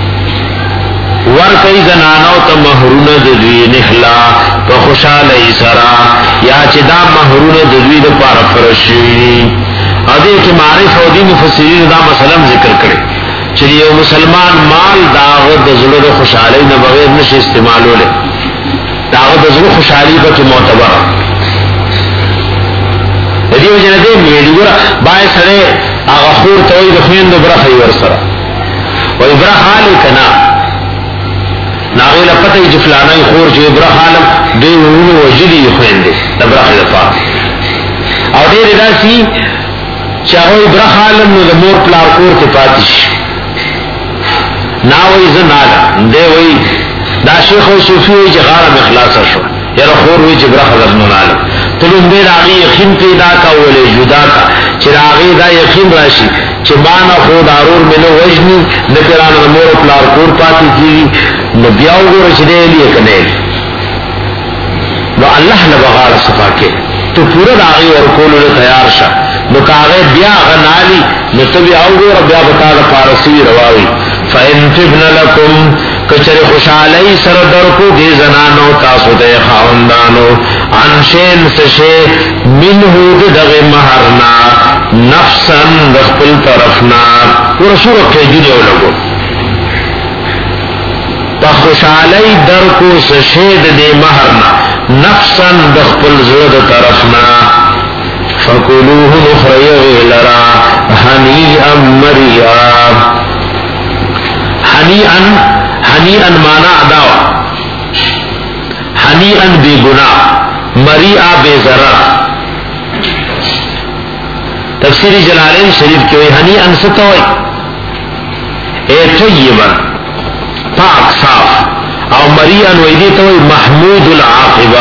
Speaker 2: ورکی زنانو تا محرون ددوی نحلا پا خوشحالی سرا یا چی دا محرون ددوی دا پار فرشوی ادھے کی معرف او دی مفسرین دا مسلم ذکر کرے چلی یو مسلمان مال داغت دزلو دا خوشحالی نا بغیر نش استعمالو لے داغت دزلو خوشحالی با کی معتبر دیو جندے میلی گورا بائی سرے آغا خور توی دخوین دا برخی ورسرا وی برخالی کنا ناغیل پتہ جفلانای خور جو برخالم دے ونو وجلی خوین دے دا برخی دا پاک او دیر دا سی چاہوی برخالم نو دا مور پلار کور تی پاتیش ناوی زنالا دے وی دا شیخ و صوفی وی چی غارم اخلاصا شو یا خور وی چی برخالم نالا تلون دے راغی یقین پیدا کا ولی جدا کا چی راغی دا یقین راشی چی مانا خود آرور ملو وجنی نکرانا دا مور پلار کور پاتی کی نو بیاو گو رچ دے لیے کنے نو اللہ نبغار صفا کے تو پورا داغی اور کولو لے تیار شا نو کاغی بیا غنالی نو تبی آو گو رب بیا بتا دا پارسی رواوی فَإِن تِبْنَ لَكُمْ کچر خوشحالی سر درکو گی زنانو تاسو دے خاوندانو عن شین سشے منہو دغ مہرنا نفسا دخپل طرفنا ورسول قیدی دیو لگو پا خوشحالی درکو سشید دے مہرنا نفسا دخپل زرد طرفنا فکلوه نخریغ لرا حنیئا مریئا حنیئا حنیئا مانا اداوا حنیئا بے گناہ مریئا بے ضرر تفسیر جلالین شریف کے حنیئا ستوئی اے طیبا پاک صاف او مریئا ویدی توئی محمود العاقبہ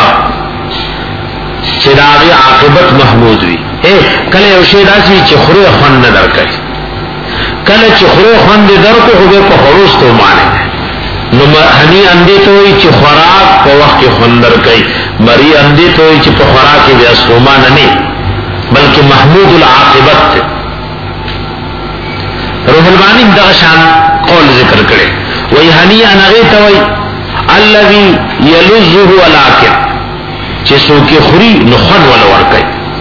Speaker 2: چداغی عاقبت محمود وی اے کلے اوشیدہ سی چخرو خون ندر کئی کلے چخرو خون در کو ہوگے کو خروس تو مانے ہنی اندی تو ہوئی چی خوراک کو وقت خندر کئی مری اندی تو ہوئی چی پا خوراک بے اسلومان نہیں بلکہ محمود العاقبت تھے روح البانی دغشان قول ذکر کرے وہی ہنی انغی تو ہوئی اللذی یلزہو الاکر چسو کی خوری نخون ولور کئی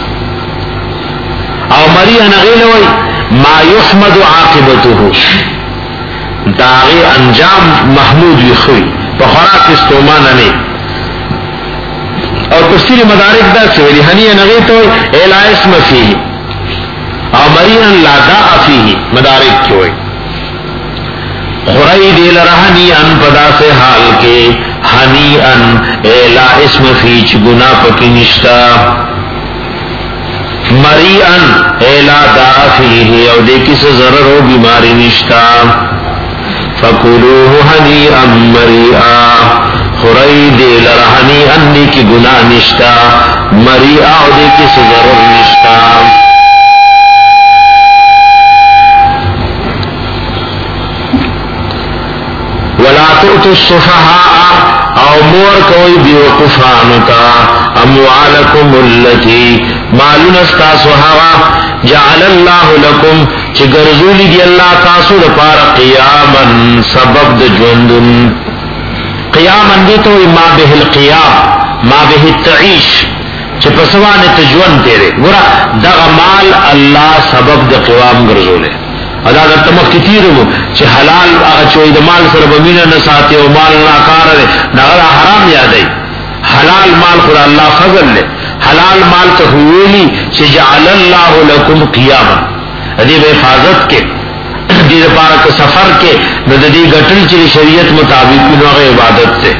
Speaker 2: او مری انغی لوئی ما یحمد عاقبتو داغی انجام محمود وی خوی پا خوراک استومان نہیں اور تفسیر مدارک دا سویلی ہنی نغی تو اے لا اسم فیہ او مرین لا داء فیہ مدارک کیوئی خورائی دیل رہنی ان پدا سے حال کے ہنی ان اے لا اسم فیہ چ گناہ پکی نشتا مری ان اے لا داء فیہ او دیکھی سے ضرر و بیماری نشتا فکلوه حنیئا مریئا خورائی دیل رہنی انی کی گناہ نشتا مریئا او دے کی ضرر نشتا ولا تؤتوا السفهاء او مور کوئی بیوقفانو کا اموالکم اللتی مالون استاسو ہوا جعل اللہ لکم چی گرزولی دی اللہ تاسو دپار قیاما سبب د جوندن قیاما دی تو ما به القیام ما به التعیش چی پسوان تجون تیرے گورا دغ مال اللہ سبب د قیام گرزولے ادا در تمک کتیر ہو چی حلال آغا چوئی دا مال سر بمینہ نساتے و مال ناکار دے نغلا حرام یادے حلال مال خدا اللہ فضل لے حلال مال تخویلی چی جعل اللہ لکم قیاما ادیب حفاظت کے دید پارک سفر کے ندی گٹل چی شریعت مطابق نوغ عبادت سے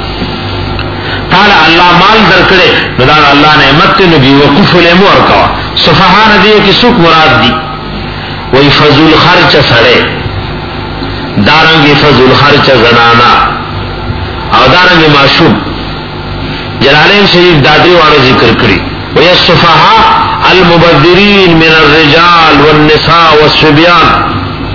Speaker 2: تالا اللہ مال درکڑے ندان اللہ نعمت نبی وقف لے مورکا صفحان دیئے کی سوک مراد دی وہی فضل خرچ سڑے دارنگی فضل خرچ زنانا او دارنگی معشوب جلالین شریف دادری والا ذکر کری وہی الصفحاء المبذرین من الرجال والنساء والصبیان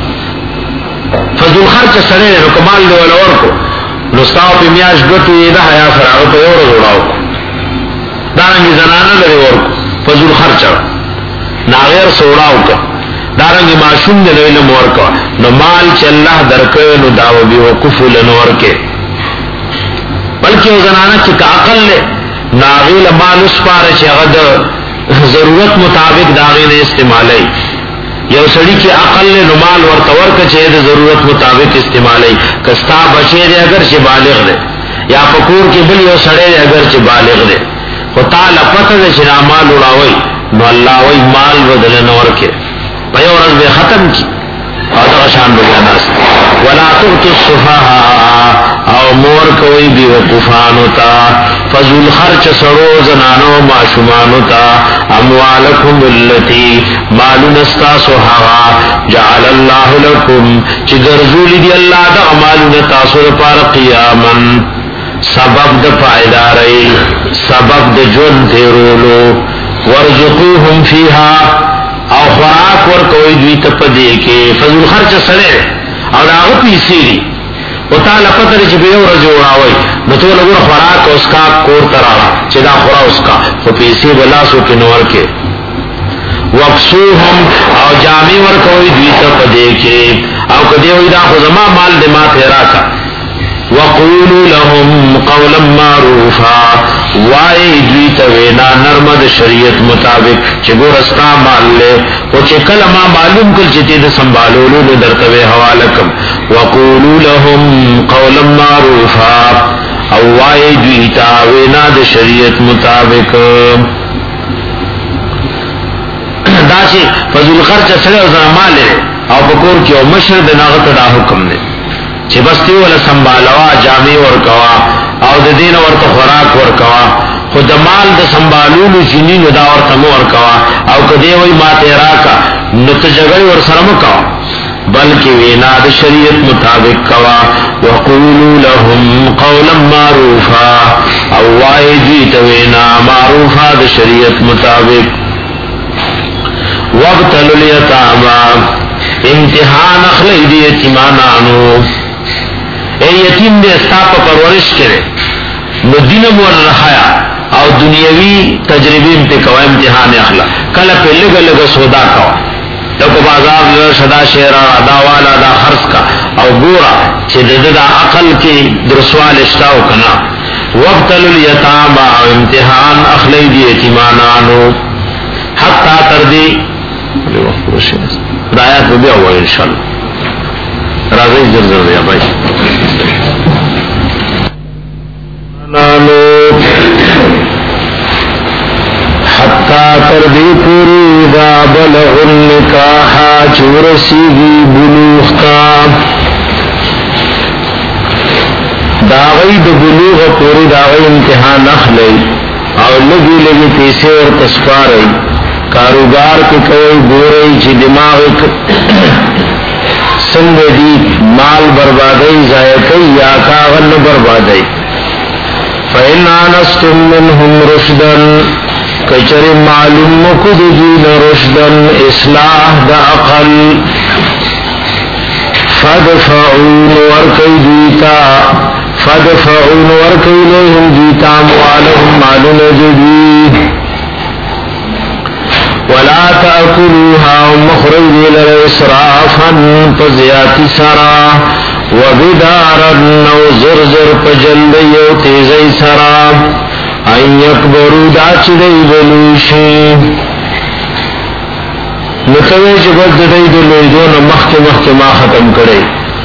Speaker 2: فضل خرچ سڑے رکمال دے والا ورکو نستاو پی میاش گتو یہ دا حیاء سراغو پی اور روڑاو دارنگی زنانا لے ورکو فضل خرچ ناغیر سوڑاو کا دارنگی معشوم دے نوی نمور کا نو مال چی اللہ درکے نو داو بی وقف لنور کے بلکہ وہ زنانا چی کاقل لے ناغیل مال اس پارا چی اغد ضرورت مطابق داغین استعمالی یو سڑی کی عقل لے نو مال ورطور کا چی دے ضرورت مطابق استعمالی کستا بچے دے اگر چی بالغ دے یا پکور کی بل یو سڑے دے اگر چی بالغ دے خطا لپت دے چی نا مال اڑاوئی نو اللہ وی مال بدل نور کے پیورز بے ختم کی اور غشان بجاناس ولا تؤتوا السفهاء او مور کوئی بھی وقفانو تا فضل خرچ سڑو زنانو معشومانو تا اموالکم اللتی مالون استاسو حوا جعل اللہ لکم چی گرزولی دی اللہ دا مالون تاسو دا پار قیاما سبب دا پائداری سبب دا جن تیرولو ورزقوهم فیہا او خوراک ور کوئی دوی تپ دے کے فضل خرچ سڑے اور آغا پیسی دی و تا لپتر چی بیو رجو راوی نتو لگو خوراک اس کا کور ترالا چی دا خورا اس کا خو پیسی بلاسو کے نور کے وقصوهم او جامی ور کوئی دوی تپ دے کے او کدیوی دا خو زمان مال دے ما تیرا کا وقولوا لهم قولا معروفا وای دوی ته وینا نرم د شریعت مطابق چې ګورستا مال له او چې کلمه معلوم کړ چې دې سنبالولو له درته حواله کوم وقولوا لهم قولا معروفا او وای دوی ته وینا د شریعت مطابق دا چې فضل خرچ سره او زمال او بکور کې او مشر د ناغه ته دا حکم دی چې بس تی ولا سنبالوا جامع ورکوا او د دین ورته خوراک ورکوا خو د مال د سنبالولو جنین دا ورته ورکوا او کدی وای ما ته راکا نو ته جګړه ور سره مکوا بلکې وینا د شریعت مطابق کوا وقولوا لهم قولا معروفا او وای دی ته وینا معروفا د شریعت مطابق وابتلوا الیتاما امتحان اخلی دی یتیمانانو اے یتیم دے استا پا پرورش کرے نو دینم ورحایا او دنیاوی تجربیم تے کوا امتحان اخلا کلا پہ لگا لگا سودا کوا لکو بازار لگا شدا شیرا دا والا دا خرس کا او گورا چھ دا دا عقل کی درسوال اشتاو کنا وابتلوا الیتاما امتحان اخلی دی یتیمانانو حتی تردی دایات بھی بیا ہوا انشاءاللہ راضی زرزر دیا بھائی حتی تردی پوری دا بلغ النکاحا چورسیگی بلوغ کا داغی دا بلوغ پوری داغی امتحان اخلی او لگی لگی پیسے اور تسپاری کاروبار کے کوئی گورئی چی دماغ سنگ دی مال بربادی ضائعی یا کاغن بربادی فإن آنستم منهم رشدا کچر معلوم مکد دین رشدا اصلاح دا عقل فدفعون ورکی دیتا فدفعون ورکی لیہم دیتا موالهم معلوم جدید ولا تأكلوها مخرج للإسرافا فزيات سرا وبدارا نو زرزر پجلدی و تیزی سرا ان یکبرو داچ دی بلوشی نتوی جبت دی دلویدون مخت مخت ما ختم کرے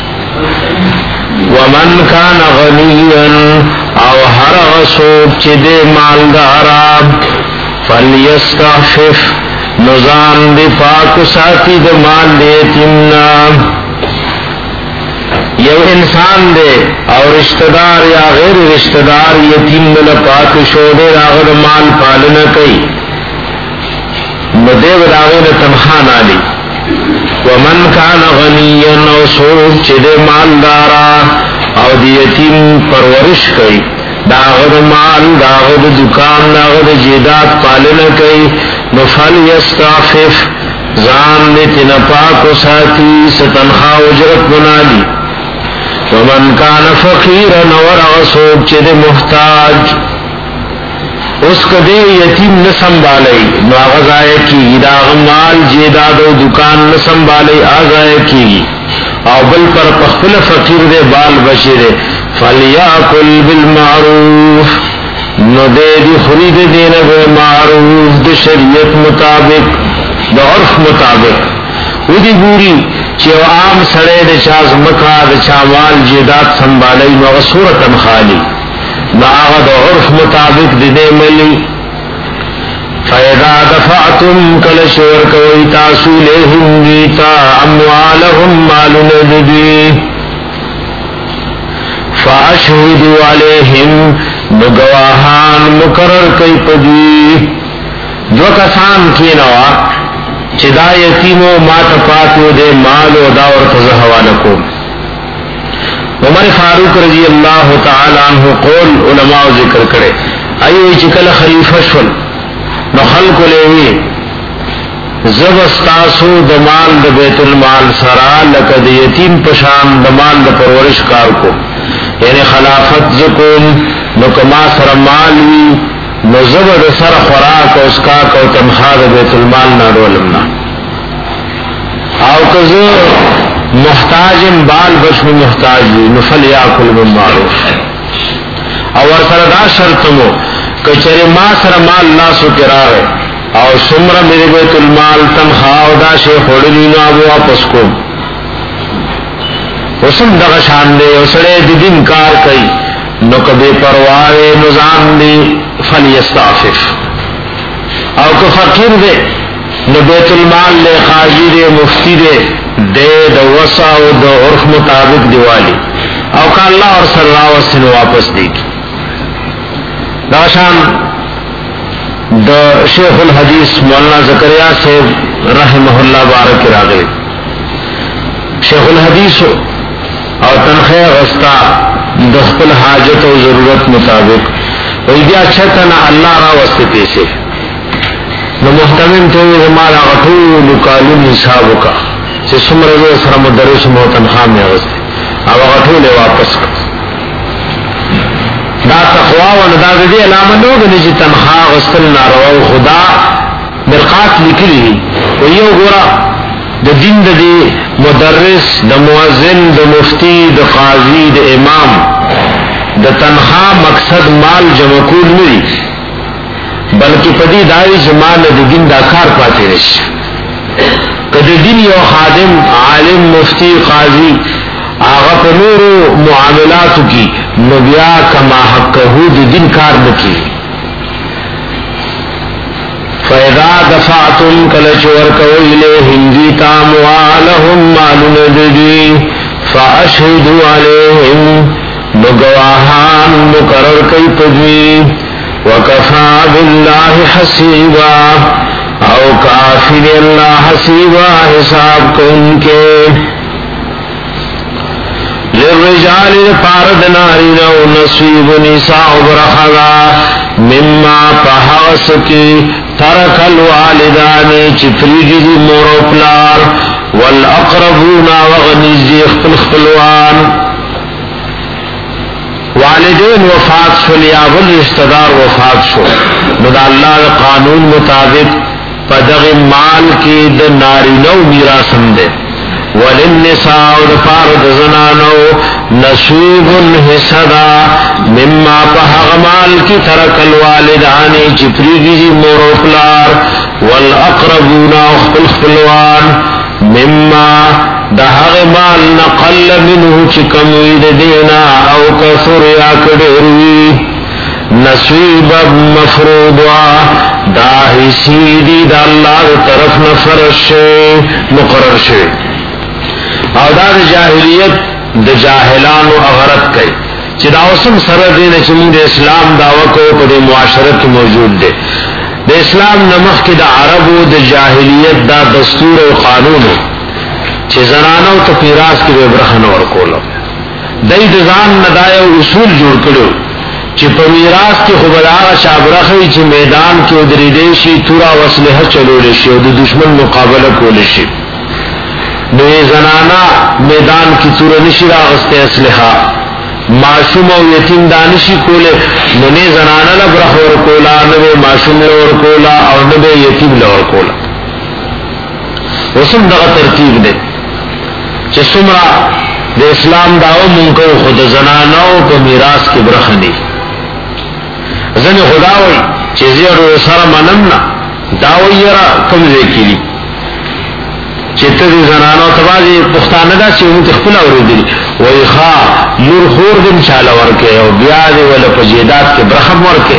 Speaker 2: ومن کان غنیا او هر غصوب چی دی مالدارا فلیستعفف نظام دی پاک ساتی دی مال دی یتیمنا یو انسان دے اور رشتہ دار یا غیر رشتہ دار یتیم دل پاک شو دے راغد مال پالنا کئی ندیو راغد تنخان آلی ومن کان غنیا او سوچ چد مال دارا او دی یتیم پرورش کئی داغد مال داغد دکان داغد جیدات پالنا کئی نفل یستعفف زان دیتن پاک و ساتی ستنخوا اجرت بنالی ومن کان فقیرا ورغسوب چد محتاج اس کدے یتیم نسنبالی نو آغازائے کی داغ مال جیداد و دکان نسنبالی آغازائے کی او بل پر پخپل فقیر دے بال بچی دے فلیاکل بالمعروف نو دے دی خرید دینا بے معروف دی شریعت مطابق دا عرف مطابق او دی بوری چیو عام سڑے دے چاز مکا دے چامال جیدات سنبالی نو صورتن خالی نو آغا دا عرف مطابق دی دے ملی فَإِذَا دَفَعْتُمْ كَلَشْوَرْ كَوَيْ تَاسُو لِهِمْ گِيْتَا أَمْوَالَهُمْ مَالُ نَدُدِي فَأَشْهِدُوا عَلَيْهِمْ نُگَوَاهَان مُقرر کئی پدی دو کسان کی نوا چدا یتیمو مات پاتو دے مال و داور تزہوانکو عمر فاروق رضی اللہ تعالی عنہ قول علماء ذکر کرے ایو چکل خلیفہ شل نو خلق لیوی زبستاسو دمال د بیت المال سرا لکد یتیم پشان دمال د پرورش کار کو یعنی خلافت زکوم نو کما سر مالوی نو زبد سر خوراک او اسکاک او تنخواه د بیت المال نا دولمنا او کزو محتاج بال بچ میں محتاج نفل یاکل بالمعروف او ورسره دا شرط مو کچره ما سره مال ناسو کرا ہے او سمرا میرے بیت المال تنخواہ او دا شیخ وڑلی نو ابو واپس کو وسم دغه شان دے وسڑے دی دین کار کئی نو کبھی پروارے نظام دی فلیستعفف او کو فقیر دے نو بیت المال لے قاضی دے مفتی دے دے دا وسع و دا عرف مطابق دیوالی او کا اللہ اور صلی اللہ وسلم واپس دی داشان دا شیخ الحدیث مولانا زکریا سے رحمہ اللہ بارک راغے شیخ الحدیث اور تنخواہ غستا دخل حاجت و ضرورت مطابق ویدیا اچھا تنا اللہ را وسط پیسے نو محتمم تو ہمارا غطول کالون حسابو کا سے سمرزو سر مدرس موتن خام میں غستے اب غطول واپس کر دا تقوی و نداز دی علامہ نوگنی جی تنخواہ غسطل نارو خدا مرقات لکلی ویو گورا دا دین دا دی مدرس دا موازن دا مفتی دا قاضی دا امام دا تنخواہ مقصد مال جمعکول نوی بلکہ پدی داری زمان دا دین دا کار پاتے رش کہ دا دین یو خادم عالم مفتی قاضی آغا پنورو معاملاتو کی نبیا کما حقہو دا دین کار نکی فَإِذَا دَفَعْتُمْ كَلَچُوَرْ كَوَيْلِهِمْ دِيْتَ أَمْوَالَهُمْ مَالُ نَدِدِي فَأَشْهِدُوا عَلَيْهِمْ نُگواہان مقرر کئی پدوی وَكَفَى بِاللَّهِ حَسِيبًا او کافر اللہ حسیبا حساب کو ان کے للرجال پارد نارینا و نصیب نساء برخلا مما پہاس کی ترک الوالدان چپریگی دی مور و پلار والاقربون وغنیزی اخپل خپلوان والدین وفات شو یا بل رشتہ دار وفات شو ندا اللہ قانون مطابق پدغ مال کی د نارینو میراثم دے وللنساء دفارد زنانو نصیب حصدا مما پہغ مال کی ترک الوالدانی چپریگی جی مور و پلار والاقربون اخپل خپلوان مما دہغ مال نقل منہ چکم وید دینا او کثر یا کڈیروی نصیب مفروضا دا حصی دی دا اللہ طرف نفرش مقرر شے او دا دا جاہلیت دا جاہلان و اغرت کئی چی دا اسم سر دینا چی دا اسلام دعوکو پا دا معاشرت موجود دے دا اسلام نمخ کی دا عرب و دا جاہلیت دا دستور و قانون چی زنانو تا پیراس کی بے برخن ورکولو دای دزان ندائے اصول جوڑ کرو چی پا میراس کی خبرآغا شابرخی چی میدان کی ادریدیشی تورا وصلحہ چلولیشی و دا دشمن مقابلہ کولیشی نوی زنانا میدان کی تورا نشی راغستے اسلحہ معصوم و یتیم دانشی کولے نوی زنانا لبرخ ورکولا نوی معصوم لورکولا اور نوی یتیم لورکولا وسم دغا ترتیب دے چی سمرا دے اسلام داو منکو خود زناناو پا میراس کی برخنی زن خداوی چیزی رو سر منمنا داوی یرا کم ذکی لی چیتا دی زناناو تبازی پختانه دا چی اون تخپلا ورو دلی وی خواه لور خور دن چالا ورکے او بیادی ولا پجیدات کے برخم ورکے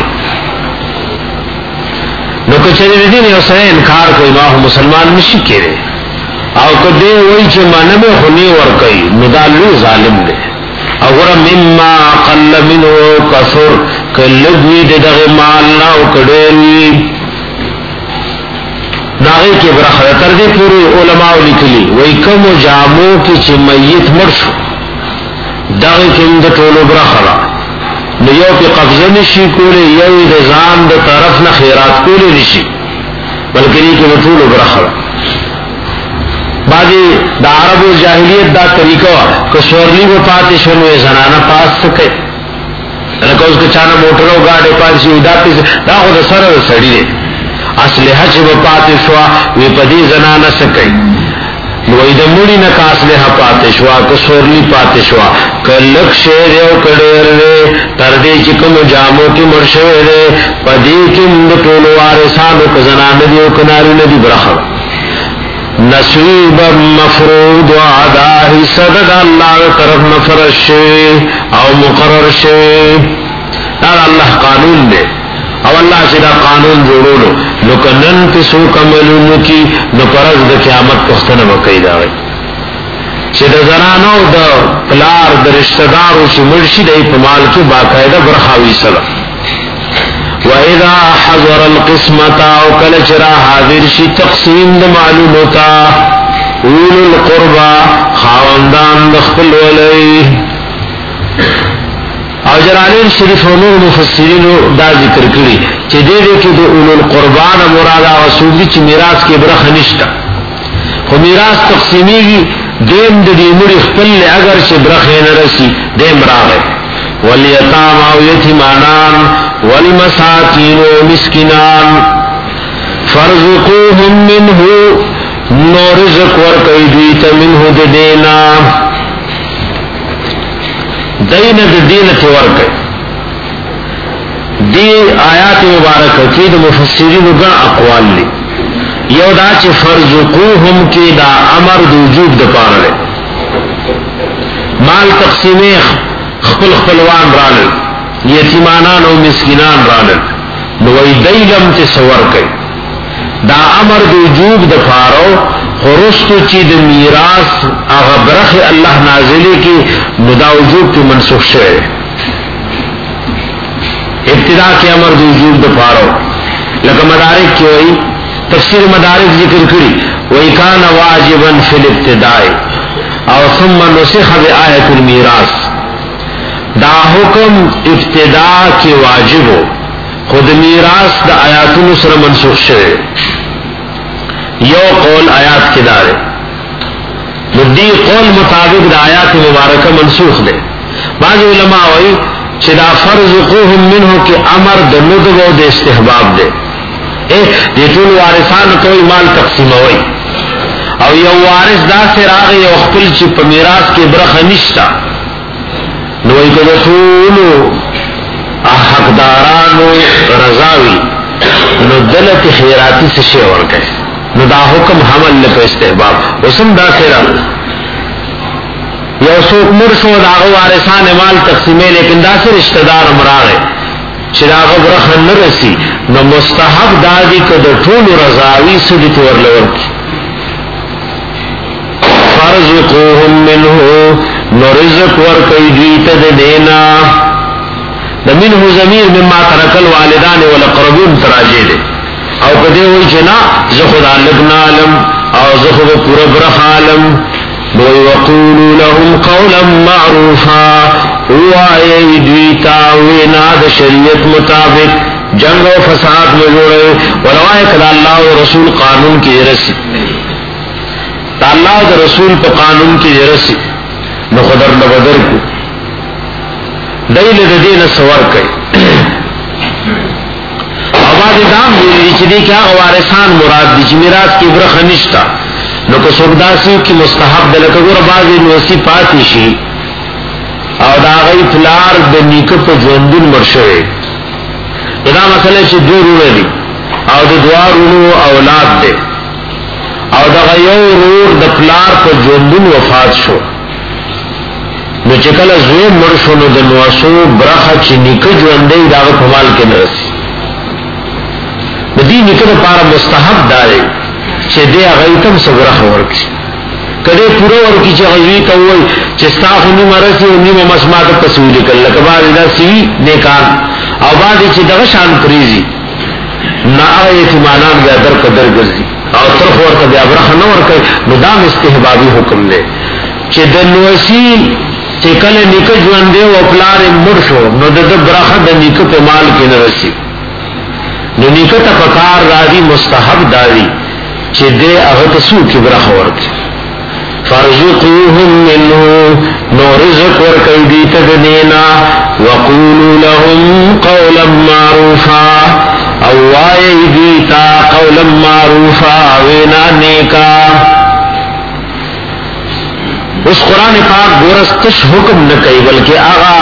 Speaker 2: نو کچھلی دین یو سرے انکار کوئی ماہو مسلمان نشی کرے او کدے وی چی منم خونی ورکی ندالو ظالم دے اگر مما قل منو کثر کلگوی دے دغ مالنا او کڑیوی داغی کی برخر تردی پوری علماء لکلی وی کم جامو کی چی میت مرشو داغی کم دا طولو برخرا نیو پی قبضہ نشی کولی یوی دا زان دا طرف نا خیرات کولی نشی بلکہ نی کی طولو برخرا بعضی دا عرب و جاہلیت دا طریقہ کہ سورلی و پاتی شنوی زنانا پاس سکے لکہ اس کے چانا موٹرو گاڑے پاسی دا پیس دا خود سر سڑی دے اسلحہ چی و پاتی شوا وی پدی زنانا سکے نوی دا مڑی نکاس لحا پاتشوا کسورلی پاتشوا کلک شیر یو کڑیر دے تردے چکم جامو کی مرشوے دے پدی کم دا طول وارسانو کزنان دیو کناری ندی برخوا نصیبا مفروض وعداہی صدد اللہ طرف نفرش شوی او مقرر شوی دار اللہ قانون دے او اللہ سے دا قانون جوڑولو نو کنن پسو کملونو کی نو پرز دا قیامت پختن بکی داوئی چی دا زنانو دا پلار دا رشتدارو چی مرشی دا پمال کی باقاعدہ برخاوی سلام وَإِذَا حَضَرَ الْقِسْمَةَ وَكَلَ چرا حاضر شی تقسیم دا معلومتا اولو القربا خاوندان دخپل ولی او جلالین شریف و نور مفسرین دا ذکر کری چی دے دے کی دو اولو القربان مرادا رسول دی چی میراث کے برخ نشتا خو میراث تقسیمی گی دیم دا دی مڑی خپل لے اگر چی برخ نرسی دیم راغے والیتام او یتیمانان والمساکین و مسکنان فرزقوهم منه نو رزق ورکی دیتا منه دینا دین دین ورکی دی آیات مبارکہ کی دا مفسرین گن اقوال لی یو دا چی فرزقوهم کی دا امر دا وجوب دا پارلے مال تقسیمی خپل خپلوان رالل یتیمانان و مسکنان رالل نوی دیلم تی سور کئی دا امر دا وجوب دا پارو خرستو چی دا میراث اغا برخ اللہ نازلی کی نو دا وجوب تی منسوخ شوئے ابتدا کی امر دا وجوب دا پارو لکہ مدارک کی وئی تفسیر مدارک ذکر کری وئی کان واجبا فی الابتدائی او ثم نسخ بی آیت المیراث دا حکم ابتدا کی واجب ہو خود میراث دا آیات نسر منسوخ شوئے یو قول آیات کے دارے دی قول مطابق دا آیات مبارکہ منسوخ دے بعض علماء ہوئی چی دا فرزقوهم منہو کی امر دا ندب و دا استحباب دے اے دیتون وارثان کوئی مال تقسیم ہوئی او یو وارث دا سے راغی یو خپل چی پا میراث کے برخ نشتا نوئی که دخولو حقدارانو رضاوی نو دلت خیراتی سے شیور کئے نو دا حکم حمل لکو استحباب اسم دا سیرا یو سوک مرشو دا وارثان مال تقسیمے لیکن دا سے رشتدار امراغے چراغ برخن نرسی نو مستحب دادی که دا طول رضاوی سدی تور لور کی فرزقوهم منہو نو رزق ورکی دیتا دینا دا منہو ضمیر مما ترکل والدان والاقربون تراجے دے او کدے ہوئی چنا زخد علم عالم او زخد پورا برخ عالم نوی وقولو لهم قولا معروفا وآئی دیتا وینا دا شریعت مطابق جنگ و فساد میں جوڑے ولوائے کدا اللہ و رسول قانون کی رسی تا اللہ و رسول پا قانون کی رسی نو خدر نبدر کو دیل دین سور کئی آباد دام دیلی چی دی کیا وارثان مراد دی چی میراث کی برخ نشتا نو کو سرداسی کی مستحب دلکا گور بازی نوسی پاتی شی او دا غی پلار دا نیکت جوندن مرشوے ادا مسئلہ چی دو روڑے دی او دا دوار رونو اولاد دے او دا غیو رور دا پلار پا جوندن وفات شو نو چکل زوی مرشو نو دا نواسو برخا چی نیکت جوندے دا غی پمال کے نرسی دی نیکت پارا مستحب دارے چی دے غیتم سبرخ ورکی کدے پورا ورکی چی غیوی تاوئی چی ستاخو نیم رسی و نیم مسمات تصویلی کل لکبار دا سیوی نیکان او بعدی چی دغشان پریزی نا آیت مانان بیا در قدر گرزی او طرف ورکا بیا برخ نورکی نو دام استحبابی حکم دے چی دنوسی چی کل نیکت جواندے و اپلار مرشو نو دا برخ دا نیکت مال کی نرسی نو نیکت پکار دادی مستحب دادی چی دے اغت سو کی برخ ورکی فرزقوهم منه نو رزق ورکی دیتا دینا وقولوا لهم قولا معروفا اوائی دیتا قولا معروفا وینا نیکا اس قرآن پاک گورستش حکم نہ کوي بلکہ آغا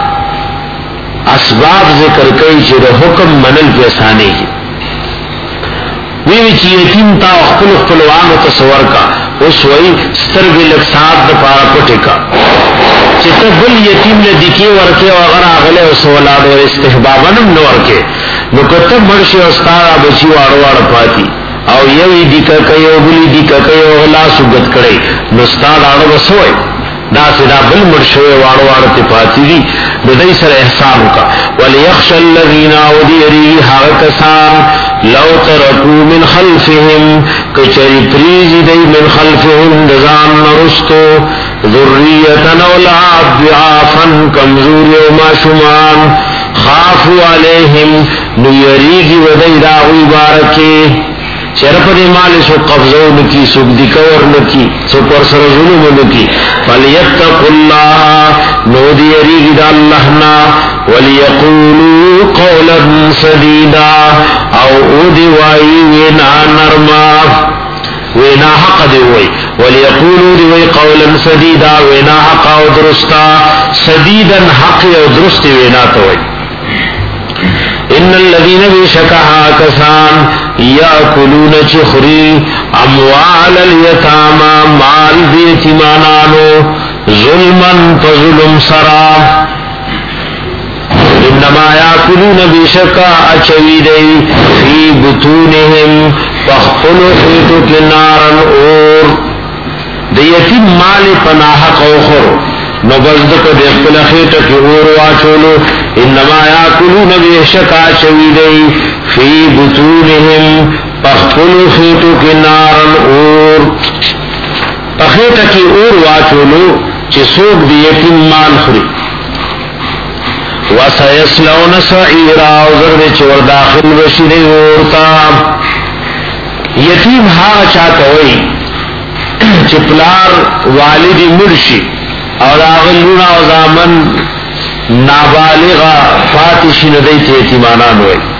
Speaker 2: اسباب ذکر کوي چې د حکم منل په اسانه دي. وی وی چې یتیم تا خپل خپلوانو تصور کا اوس وی سترګې لک سات د پاره پټه کا چې ته بل یتیم له دکی ورکه او هغه راغله او سوالات او استحبابن نو ورکه نو کته مرشي او ستاره بچي واړو واړو پاتې او یو دې کوي او بلی دې کوي او الله سوګت کړي نو ستاره اړه وسوي دا سدا بل مرشي واړو واړو ته پاتې دي د دې سره احسان وکا وليخش الذين اوديري حرکسان لو ترکو من خلفهم کچری پریزی دی من خلفهم دزان نرستو ذریتن اولاد ضعافا کمزوری و معشومان خافو علیہم نیریگی و دی داغوی بارکی چرپ دی مالی سو قبضو نکی سو دکور نکی سو پر سر ظلم نکی فلیتق اللہ نو دی یریگی دا اللہنا وَلِيَقُولُوا قَوْلًا سَدِيدًا او او دی وائی وینا نرما وینا حق دی وائی وَلِيَقُولُوا دی وائی قَوْلًا سَدِيدًا وینا حق او درستا سدیدًا حق او درست وینا توائی ان الذين بشكها كسان ياكلون چخري اموال اليتامى مال اليتيمانو ظلما فظلم سرا انما یاکلون بشکا اچوی دی فی بطونهم فخپل خیتو کی نارن اور دی یتیم مال پناہ قوخر نو بزدک دی اقبل خیتو کی اور واچولو انما یاکلون بشکا اچوی دی فی بطونهم فخپل خیتو کی نارن اور پخیتو کی اور واچولو چی سوک دی یتیم مال خری وَسَيَسْلَوْنَ سَعِيرًا وزرد چور داخل بشید ورطا یتیم ہاں چاہتا ہوئی چپلار والدی مرشی اور آغلونا وزامن نابالغا فاتشی ندیت یتیمانان ہوئی